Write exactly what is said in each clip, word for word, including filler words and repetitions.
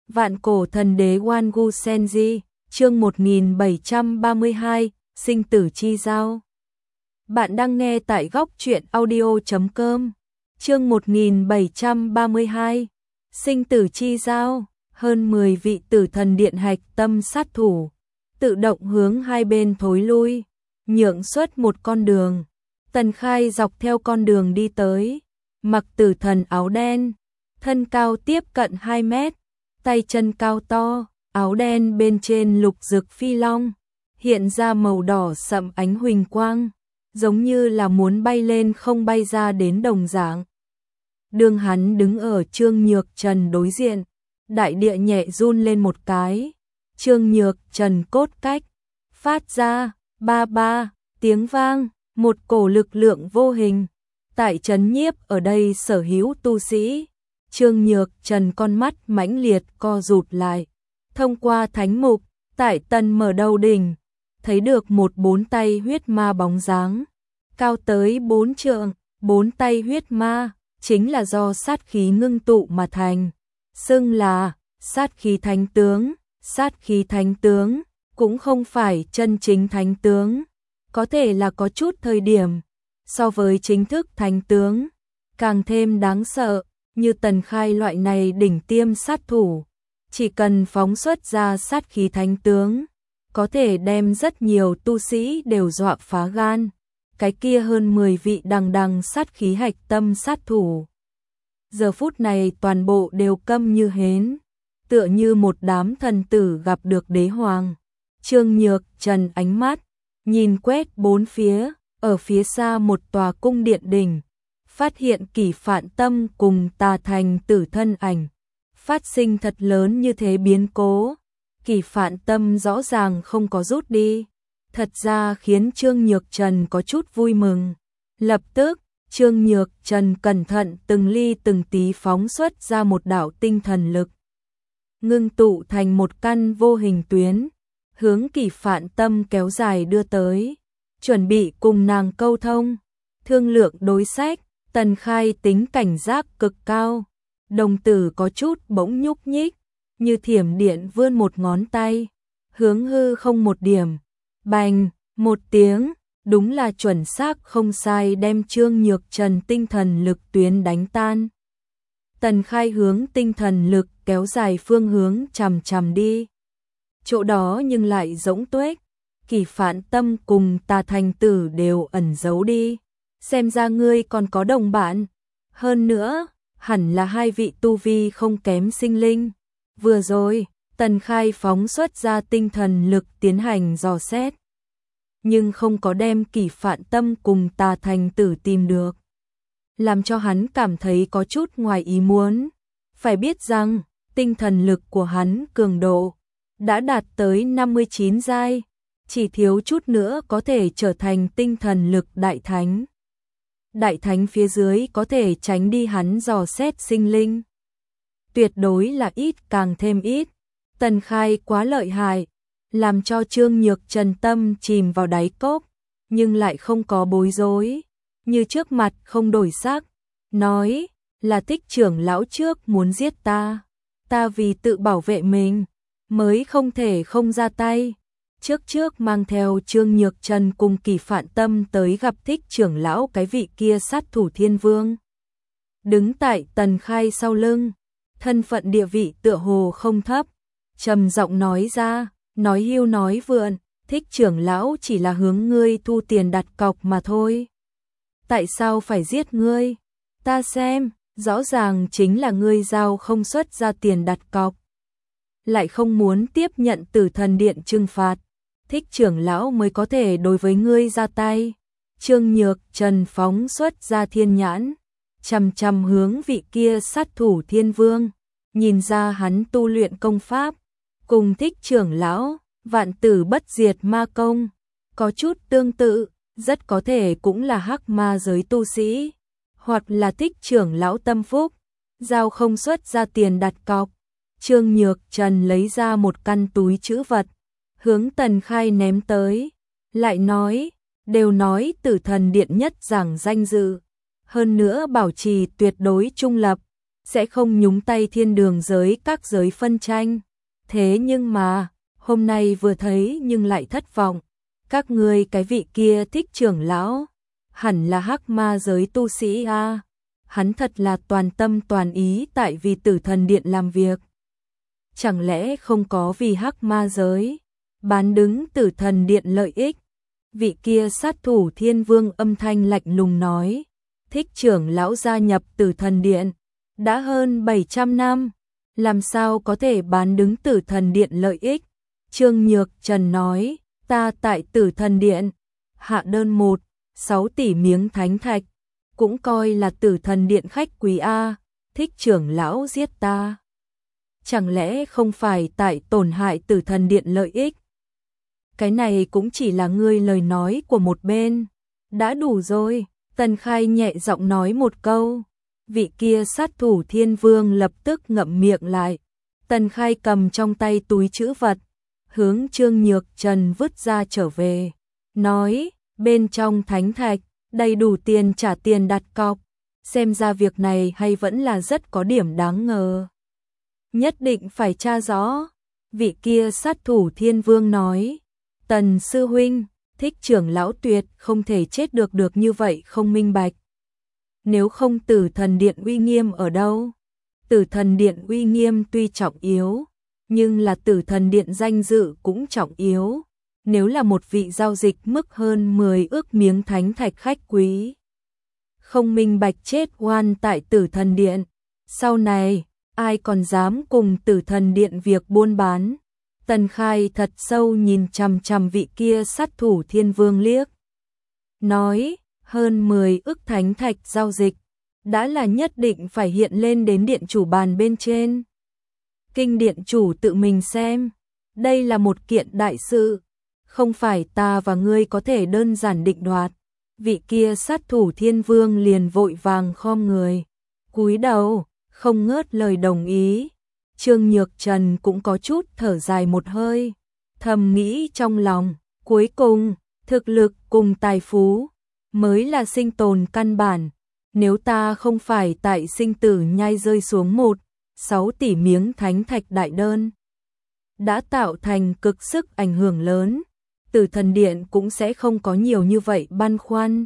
Vạn cổ thần đế Wangu Senji, chương một nghìn bảy trăm ba mươi hai, sinh tử chi giao. Bạn đang nghe tại góc truyện audio chấm com. Chương một nghìn bảy trăm ba mươi hai, sinh tử chi giao. Hơn mười vị tử thần điện hạch tâm sát thủ, tự động hướng hai bên thối lui, nhượng xuất một con đường. Tần Khai dọc theo con đường đi tới, mặc tử thần áo đen, thân cao tiếp cận hai mét, tay chân cao to, áo đen bên trên lục dực phi long, hiện ra màu đỏ sậm ánh huỳnh quang, giống như là muốn bay lên không bay ra đến đồng dạng. Đường hắn đứng ở Trương Nhược Trần đối diện, đại địa nhẹ run lên một cái, Trương Nhược Trần cốt cách, phát ra, ba ba, tiếng vang, một cổ lực lượng vô hình, tại trấn nhiếp ở đây sở hữu tu sĩ. Trương Nhược Trần con mắt mãnh liệt co rụt lại, thông qua thánh mục, tại tần mở đầu đỉnh, thấy được một bốn tay huyết ma bóng dáng, cao tới bốn trượng, bốn tay huyết ma, chính là do sát khí ngưng tụ mà thành, xưng là sát khí thánh tướng. Sát khí thánh tướng cũng không phải chân chính thánh tướng, có thể là có chút thời điểm so với chính thức thánh tướng càng thêm đáng sợ. Như Tần Khai loại này đỉnh tiêm sát thủ, chỉ cần phóng xuất ra sát khí thánh tướng, có thể đem rất nhiều tu sĩ đều dọa phá gan. Cái kia hơn mười vị đằng đằng sát khí hạch tâm sát thủ, giờ phút này toàn bộ đều câm như hến, tựa như một đám thần tử gặp được đế hoàng. Trương Nhược Trần ánh mắt nhìn quét bốn phía, ở phía xa một tòa cung điện đỉnh, phát hiện Kỷ Phạn Tâm cùng Tà Thành Tử thân ảnh, phát sinh thật lớn như thế biến cố. Kỷ Phạn Tâm rõ ràng không có rút đi, thật ra khiến Trương Nhược Trần có chút vui mừng. Lập tức, Trương Nhược Trần cẩn thận từng ly từng tí phóng xuất ra một đạo tinh thần lực, ngưng tụ thành một căn vô hình tuyến, hướng Kỷ Phạn Tâm kéo dài đưa tới, chuẩn bị cùng nàng câu thông, thương lượng đối sách. Tần Khai tính cảnh giác cực cao, đồng tử có chút bỗng nhúc nhích, như thiểm điện vươn một ngón tay, hướng hư không một điểm, bành, một tiếng, đúng là chuẩn xác không sai đem Trương Nhược Trần tinh thần lực tuyến đánh tan. Tần Khai hướng tinh thần lực kéo dài phương hướng chằm chằm đi, chỗ đó nhưng lại rỗng tuếch, Kỷ Phạn Tâm cùng Tà Thành Tử đều ẩn giấu đi. Xem ra ngươi còn có đồng bạn, hơn nữa, hẳn là hai vị tu vi không kém sinh linh. Vừa rồi, Tần Khai phóng xuất ra tinh thần lực tiến hành dò xét, nhưng không có đem Kỷ Phạn Tâm cùng Tà Thành Tử tìm được, làm cho hắn cảm thấy có chút ngoài ý muốn. Phải biết rằng, tinh thần lực của hắn cường độ đã đạt tới năm mươi chín giai, chỉ thiếu chút nữa có thể trở thành tinh thần lực đại thánh. Đại thánh phía dưới có thể tránh đi hắn dò xét sinh linh, tuyệt đối là ít càng thêm ít. Tần Khai quá lợi hại, làm cho Trương Nhược Trần tâm chìm vào đáy cốc, nhưng lại không có bối rối, như trước mặt không đổi sắc, nói là Thích trưởng lão trước muốn giết ta, ta vì tự bảo vệ mình mới không thể không ra tay. Trước trước mang theo Trương Nhược Trần cùng Kỷ Phạn Tâm tới gặp Thích trưởng lão cái vị kia sát thủ thiên vương. Đứng tại Tần Khai sau lưng, thân phận địa vị tựa hồ không thấp, trầm giọng nói ra, nói hưu nói vượn, Thích trưởng lão chỉ là hướng ngươi thu tiền đặt cọc mà thôi. Tại sao phải giết ngươi? Ta xem, rõ ràng chính là ngươi giao không xuất ra tiền đặt cọc, lại không muốn tiếp nhận Tử Thần Điện trừng phạt. Thích trưởng lão mới có thể đối với ngươi ra tay. Trương Nhược Trần phóng xuất ra thiên nhãn, chằm chằm hướng vị kia sát thủ thiên vương, nhìn ra hắn tu luyện công pháp cùng Thích trưởng lão vạn tử bất diệt ma công có chút tương tự, rất có thể cũng là hắc ma giới tu sĩ, hoặc là Thích trưởng lão tâm phúc, giao không xuất ra tiền đặt cọc. Trương Nhược Trần lấy ra một căn túi trữ vật, hướng Tần Khai ném tới, lại nói, đều nói Tử Thần Điện nhất giảng danh dự, hơn nữa bảo trì tuyệt đối trung lập, sẽ không nhúng tay thiên đường giới các giới phân tranh. Thế nhưng mà, hôm nay vừa thấy nhưng lại thất vọng. Các ngươi cái vị kia Thích trưởng lão, hẳn là hắc ma giới tu sĩ a. Hắn thật là toàn tâm toàn ý tại vì Tử Thần Điện làm việc. Chẳng lẽ không có vì hắc ma giới bán đứng Tử Thần Điện lợi ích? Vị kia sát thủ Thiên Vương âm thanh lạnh lùng nói. Thích trưởng lão gia nhập Tử Thần Điện đã hơn bảy trăm năm, làm sao có thể bán đứng Tử Thần Điện lợi ích? Trương Nhược Trần nói, ta tại Tử Thần Điện hạ đơn một, sáu tỷ miếng thánh thạch, cũng coi là Tử Thần Điện khách quý a. Thích trưởng lão giết ta, chẳng lẽ không phải tại tổn hại Tử Thần Điện lợi ích? Cái này cũng chỉ là ngươi lời nói của một bên, đã đủ rồi. Tần Khai nhẹ giọng nói một câu. Vị kia sát thủ Thiên Vương lập tức ngậm miệng lại. Tần Khai cầm trong tay túi trữ vật, hướng Trương Nhược Trần vứt ra trở về, nói, bên trong thánh thạch, đầy đủ tiền trả tiền đặt cọc. Xem ra việc này hay vẫn là rất có điểm đáng ngờ. Nhất định phải tra rõ. Vị kia sát thủ Thiên Vương nói, Tần sư huynh, Thích trưởng lão tuyệt không thể chết được được như vậy không minh bạch. Nếu không Tử Thần Điện uy nghiêm ở đâu? Tử Thần Điện uy nghiêm tuy trọng yếu, nhưng là Tử Thần Điện danh dự cũng trọng yếu. Nếu là một vị giao dịch mức hơn mười ước miếng thánh thạch khách quý, không minh bạch chết oan tại Tử Thần Điện, sau này ai còn dám cùng Tử Thần Điện việc buôn bán? Tần Khai thật sâu nhìn chằm chằm vị kia sát thủ Thiên Vương liếc, nói, hơn mười ức thánh thạch giao dịch, đã là nhất định phải hiện lên đến điện chủ bàn bên trên. Kinh điện chủ tự mình xem, đây là một kiện đại sự, không phải ta và ngươi có thể đơn giản định đoạt. Vị kia sát thủ Thiên Vương liền vội vàng khom người, cúi đầu, không ngớt lời đồng ý. Trương Nhược Trần cũng có chút thở dài một hơi, thầm nghĩ trong lòng, cuối cùng, thực lực cùng tài phú mới là sinh tồn căn bản. Nếu ta không phải tại sinh tử nhai rơi xuống một, sáu tỷ miếng thánh thạch đại đơn, đã tạo thành cực sức ảnh hưởng lớn, Tử Thần Điện cũng sẽ không có nhiều như vậy băn khoăn.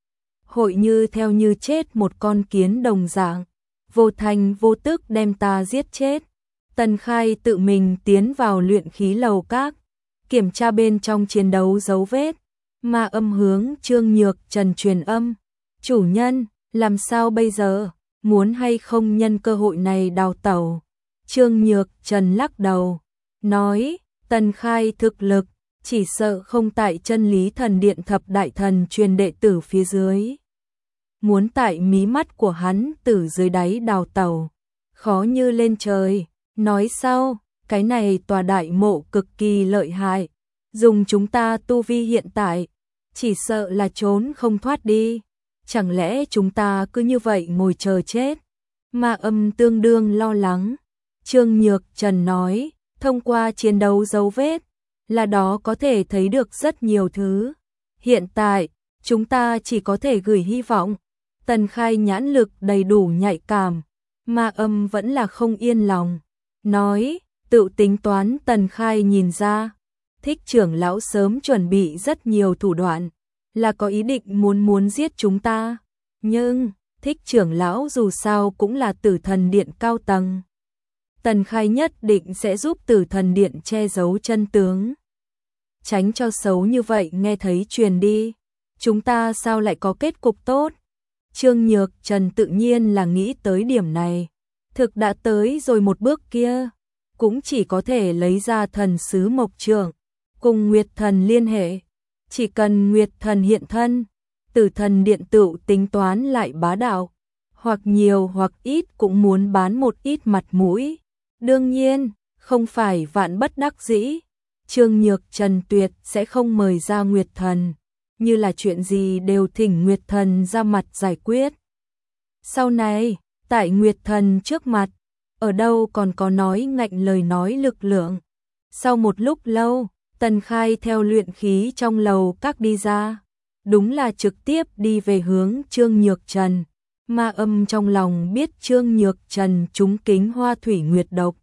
Hội như theo như chết một con kiến đồng dạng, vô thành vô tức đem ta giết chết. Tần Khai tự mình tiến vào luyện khí lầu các, kiểm tra bên trong chiến đấu dấu vết, mà âm hướng Trương Nhược Trần truyền âm. Chủ nhân, làm sao bây giờ, muốn hay không nhân cơ hội này đào tẩu? Trương Nhược Trần lắc đầu, nói, Tần Khai thực lực, chỉ sợ không tại Chân Lý Thần Điện thập đại thần truyền đệ tử phía dưới. Muốn tại mí mắt của hắn từ dưới đáy đào tẩu, khó như lên trời. Nói sau, cái này tòa đại mộ cực kỳ lợi hại, dùng chúng ta tu vi hiện tại, chỉ sợ là trốn không thoát đi. Chẳng lẽ chúng ta cứ như vậy ngồi chờ chết? Ma Âm tương đương lo lắng. Trương Nhược Trần nói, thông qua chiến đấu dấu vết, là đó có thể thấy được rất nhiều thứ. Hiện tại, chúng ta chỉ có thể gửi hy vọng. Tần Khai nhãn lực đầy đủ nhạy cảm, Ma Âm vẫn là không yên lòng. Nói, tự tính toán. Tần Khai nhìn ra, Thích trưởng lão sớm chuẩn bị rất nhiều thủ đoạn, là có ý định muốn muốn giết chúng ta. Nhưng, Thích trưởng lão dù sao cũng là Tử Thần Điện cao tầng. Tần Khai nhất định sẽ giúp Tử Thần Điện che giấu chân tướng, tránh cho xấu như vậy nghe thấy truyền đi. Chúng ta sao lại có kết cục tốt? Trương Nhược Trần tự nhiên là nghĩ tới điểm này. Thực đã tới rồi một bước kia, cũng chỉ có thể lấy ra thần sứ mộc trượng, cùng Nguyệt Thần liên hệ. Chỉ cần Nguyệt Thần hiện thân, Tử Thần Điện tự tính toán lại bá đạo, hoặc nhiều hoặc ít cũng muốn bán một ít mặt mũi. Đương nhiên, không phải vạn bất đắc dĩ, Trương Nhược Trần tuyệt sẽ không mời ra Nguyệt Thần, như là chuyện gì đều thỉnh Nguyệt Thần ra mặt giải quyết. Sau này, tại Nguyệt Thần trước mặt, ở đâu còn có nói ngạnh lời nói lực lượng. Sau một lúc lâu, Tần Khai theo luyện khí trong lầu các đi ra, đúng là trực tiếp đi về hướng Trương Nhược Trần, Ma Âm trong lòng biết Trương Nhược Trần trúng kính hoa thủy nguyệt độc,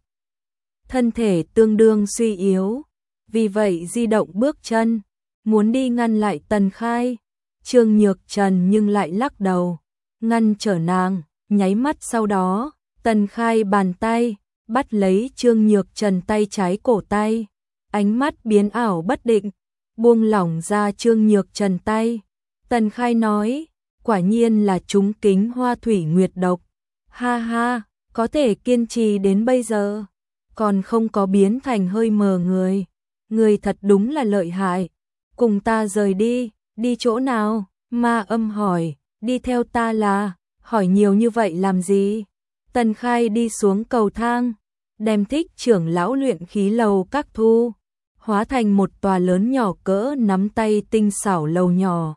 thân thể tương đương suy yếu, vì vậy di động bước chân, muốn đi ngăn lại Tần Khai. Trương Nhược Trần nhưng lại lắc đầu, ngăn trở nàng, nháy mắt sau đó, Tần Khai bàn tay, bắt lấy Trương Nhược Trần tay trái cổ tay, ánh mắt biến ảo bất định, buông lỏng ra Trương Nhược Trần tay. Tần Khai nói, quả nhiên là trúng kính hoa thủy nguyệt độc, ha ha, có thể kiên trì đến bây giờ, còn không có biến thành hơi mờ người, người thật đúng là lợi hại, cùng ta rời đi, đi chỗ nào? Ma Âm hỏi, đi theo ta là, hỏi nhiều như vậy làm gì? Tần Khai đi xuống cầu thang, đem Thích trưởng lão luyện khí lầu các thu, hóa thành một tòa lớn nhỏ cỡ nắm tay tinh xảo lầu nhỏ.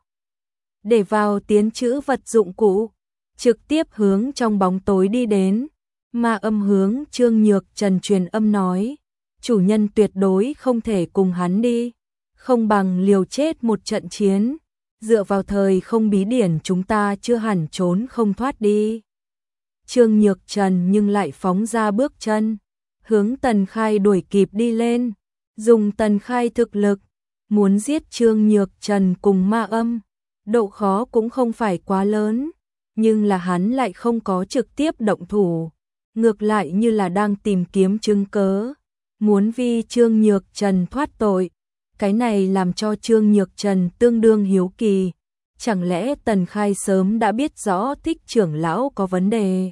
Để vào tiến trữ vật dụng cụ, trực tiếp hướng trong bóng tối đi đến. Ma Âm hướng Trương Nhược Trần truyền âm nói, chủ nhân tuyệt đối không thể cùng hắn đi, không bằng liều chết một trận chiến, dựa vào thời không bí điển chúng ta chưa hẳn trốn không thoát đi. Trương Nhược Trần nhưng lại phóng ra bước chân, hướng Tần Khai đuổi kịp đi lên, dùng Tần Khai thực lực, muốn giết Trương Nhược Trần cùng Ma Âm, độ khó cũng không phải quá lớn, nhưng là hắn lại không có trực tiếp động thủ, ngược lại như là đang tìm kiếm chứng cớ, muốn vi Trương Nhược Trần thoát tội. Cái này làm cho Trương Nhược Trần tương đương hiếu kỳ, chẳng lẽ Tần Khai sớm đã biết rõ Thích trưởng lão có vấn đề,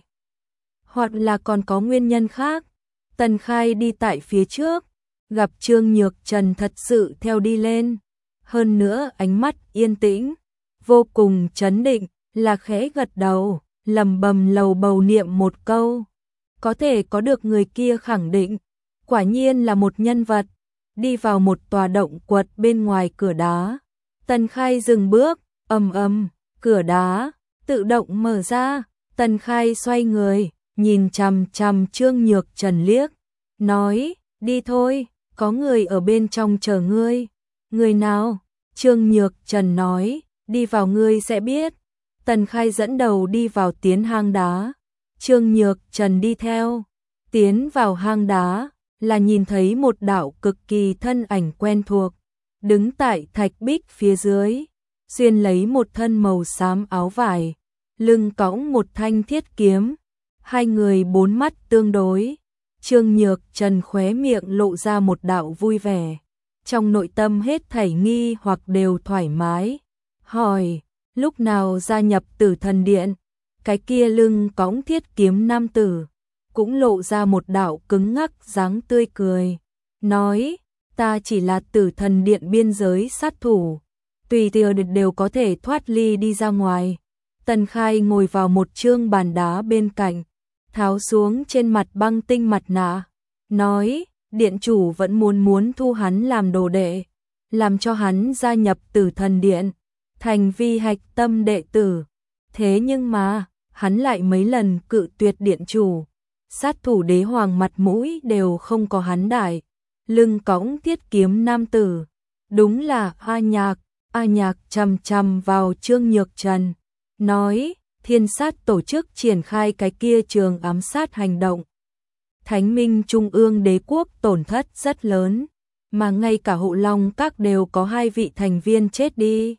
hoặc là còn có nguyên nhân khác. Tần Khai đi tại phía trước, gặp Trương Nhược Trần thật sự theo đi lên, hơn nữa ánh mắt yên tĩnh, vô cùng trấn định, là khẽ gật đầu, lầm bầm lầu bầu niệm một câu, có thể có được người kia khẳng định, quả nhiên là một nhân vật. Đi vào một tòa động quật bên ngoài cửa đá, Tần Khai dừng bước, ầm ầm, cửa đá tự động mở ra, Tần Khai xoay người, nhìn chằm chằm Trương Nhược Trần liếc, nói, đi thôi, có người ở bên trong chờ ngươi. Người nào? Trương Nhược Trần nói, đi vào ngươi sẽ biết. Tần Khai dẫn đầu đi vào tiến hang đá, Trương Nhược Trần đi theo, tiến vào hang đá, là nhìn thấy một đạo cực kỳ thân ảnh quen thuộc, đứng tại thạch bích phía dưới, xuyên lấy một thân màu xám áo vải, lưng cõng một thanh thiết kiếm, hai người bốn mắt tương đối. Trương Nhược Trần khóe miệng lộ ra một đạo vui vẻ, trong nội tâm hết thảy nghi hoặc đều thoải mái, hỏi, lúc nào gia nhập Tử Thần Điện? Cái kia lưng cõng thiết kiếm nam tử cũng lộ ra một đạo cứng ngắc dáng tươi cười, nói, ta chỉ là Tử Thần Điện biên giới sát thủ, tùy tiện đều có thể thoát ly đi ra ngoài. Tần Khai ngồi vào một trương bàn đá bên cạnh, tháo xuống trên mặt băng tinh mặt nạ, nói, điện chủ vẫn muốn muốn thu hắn làm đồ đệ, làm cho hắn gia nhập Tử Thần Điện, thành vi hạch tâm đệ tử. Thế nhưng mà, hắn lại mấy lần cự tuyệt điện chủ, sát thủ đế hoàng mặt mũi đều không có hắn đại, lưng cõng thiết kiếm nam tử, đúng là A Nhạc. A Nhạc chằm chằm vào Trương Nhược Trần, nói, Thiên Sát tổ chức triển khai cái kia trường ám sát hành động. Thánh Minh Trung ương đế quốc tổn thất rất lớn, mà ngay cả Hộ Long Các đều có hai vị thành viên chết đi.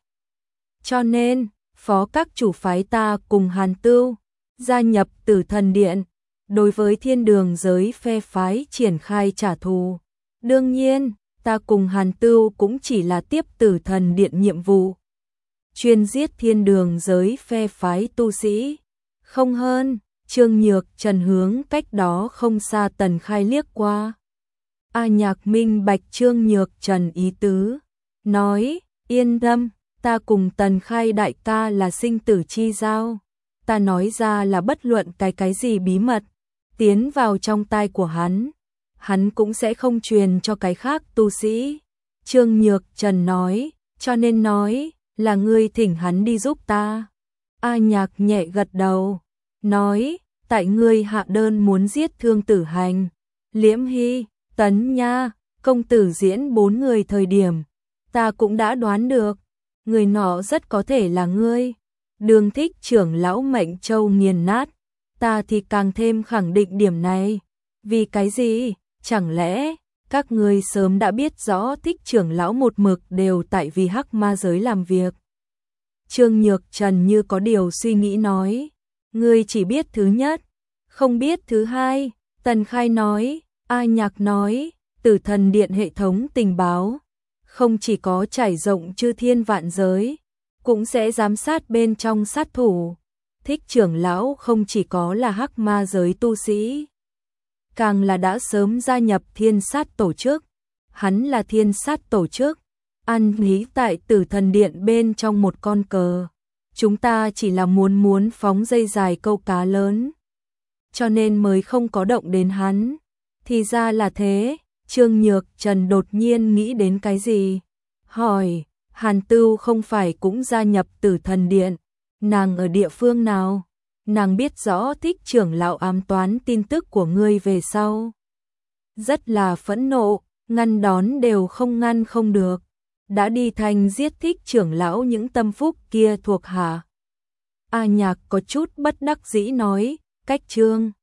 Cho nên, phó các chủ phái ta cùng Hàn Tưu gia nhập Tử Thần Điện, đối với thiên đường giới phe phái triển khai trả thù. Đương nhiên, ta cùng Hàn Tưu cũng chỉ là tiếp Tử Thần Điện nhiệm vụ, chuyên giết thiên đường giới phe phái tu sĩ, không hơn. Trương Nhược Trần hướng cách đó không xa Tần Khai liếc qua. A Nhạc minh bạch Trương Nhược Trần ý tứ, nói, yên tâm, ta cùng Tần Khai đại ca là sinh tử chi giao, ta nói ra là bất luận cái cái gì bí mật tiến vào trong tai của hắn, hắn cũng sẽ không truyền cho cái khác tu sĩ. Trương Nhược Trần nói, cho nên nói, là ngươi thỉnh hắn đi giúp ta. A Nhạc nhẹ gật đầu, nói, tại ngươi hạ đơn muốn giết Thương Tử Hành, Liễm Hy, Tấn Nha, công tử diễn bốn người thời điểm, ta cũng đã đoán được, người nọ rất có thể là ngươi. Đường Thích trưởng lão mệnh châu nghiền nát, ta thì càng thêm khẳng định điểm này. Vì cái gì? Chẳng lẽ các ngươi sớm đã biết rõ Thích trưởng lão một mực đều tại vì hắc ma giới làm việc? Trương Nhược Trần như có điều suy nghĩ nói, ngươi chỉ biết thứ nhất, không biết thứ hai. Tần Khai nói, A Nhạc nói, Tử Thần Điện hệ thống tình báo không chỉ có trải rộng chư thiên vạn giới, cũng sẽ giám sát bên trong sát thủ. Thích trưởng lão không chỉ có là hắc ma giới tu sĩ, càng là đã sớm gia nhập thiên sát tổ chức. Hắn là thiên sát tổ chức, ăn lý tại Tử Thần Điện bên trong một con cờ. Chúng ta chỉ là muốn muốn phóng dây dài câu cá lớn, cho nên mới không có động đến hắn. Thì ra là thế. Trương Nhược Trần đột nhiên nghĩ đến cái gì, hỏi, Hàn Tưu không phải cũng gia nhập Tử Thần Điện, nàng ở địa phương nào? Nàng biết rõ Thích trưởng lão ám toán tin tức của ngươi về sau, rất là phẫn nộ, ngăn đón đều không ngăn không được, đã đi thành giết Thích trưởng lão những tâm phúc kia thuộc hạ. A Nhạc có chút bất đắc dĩ nói, cách Trương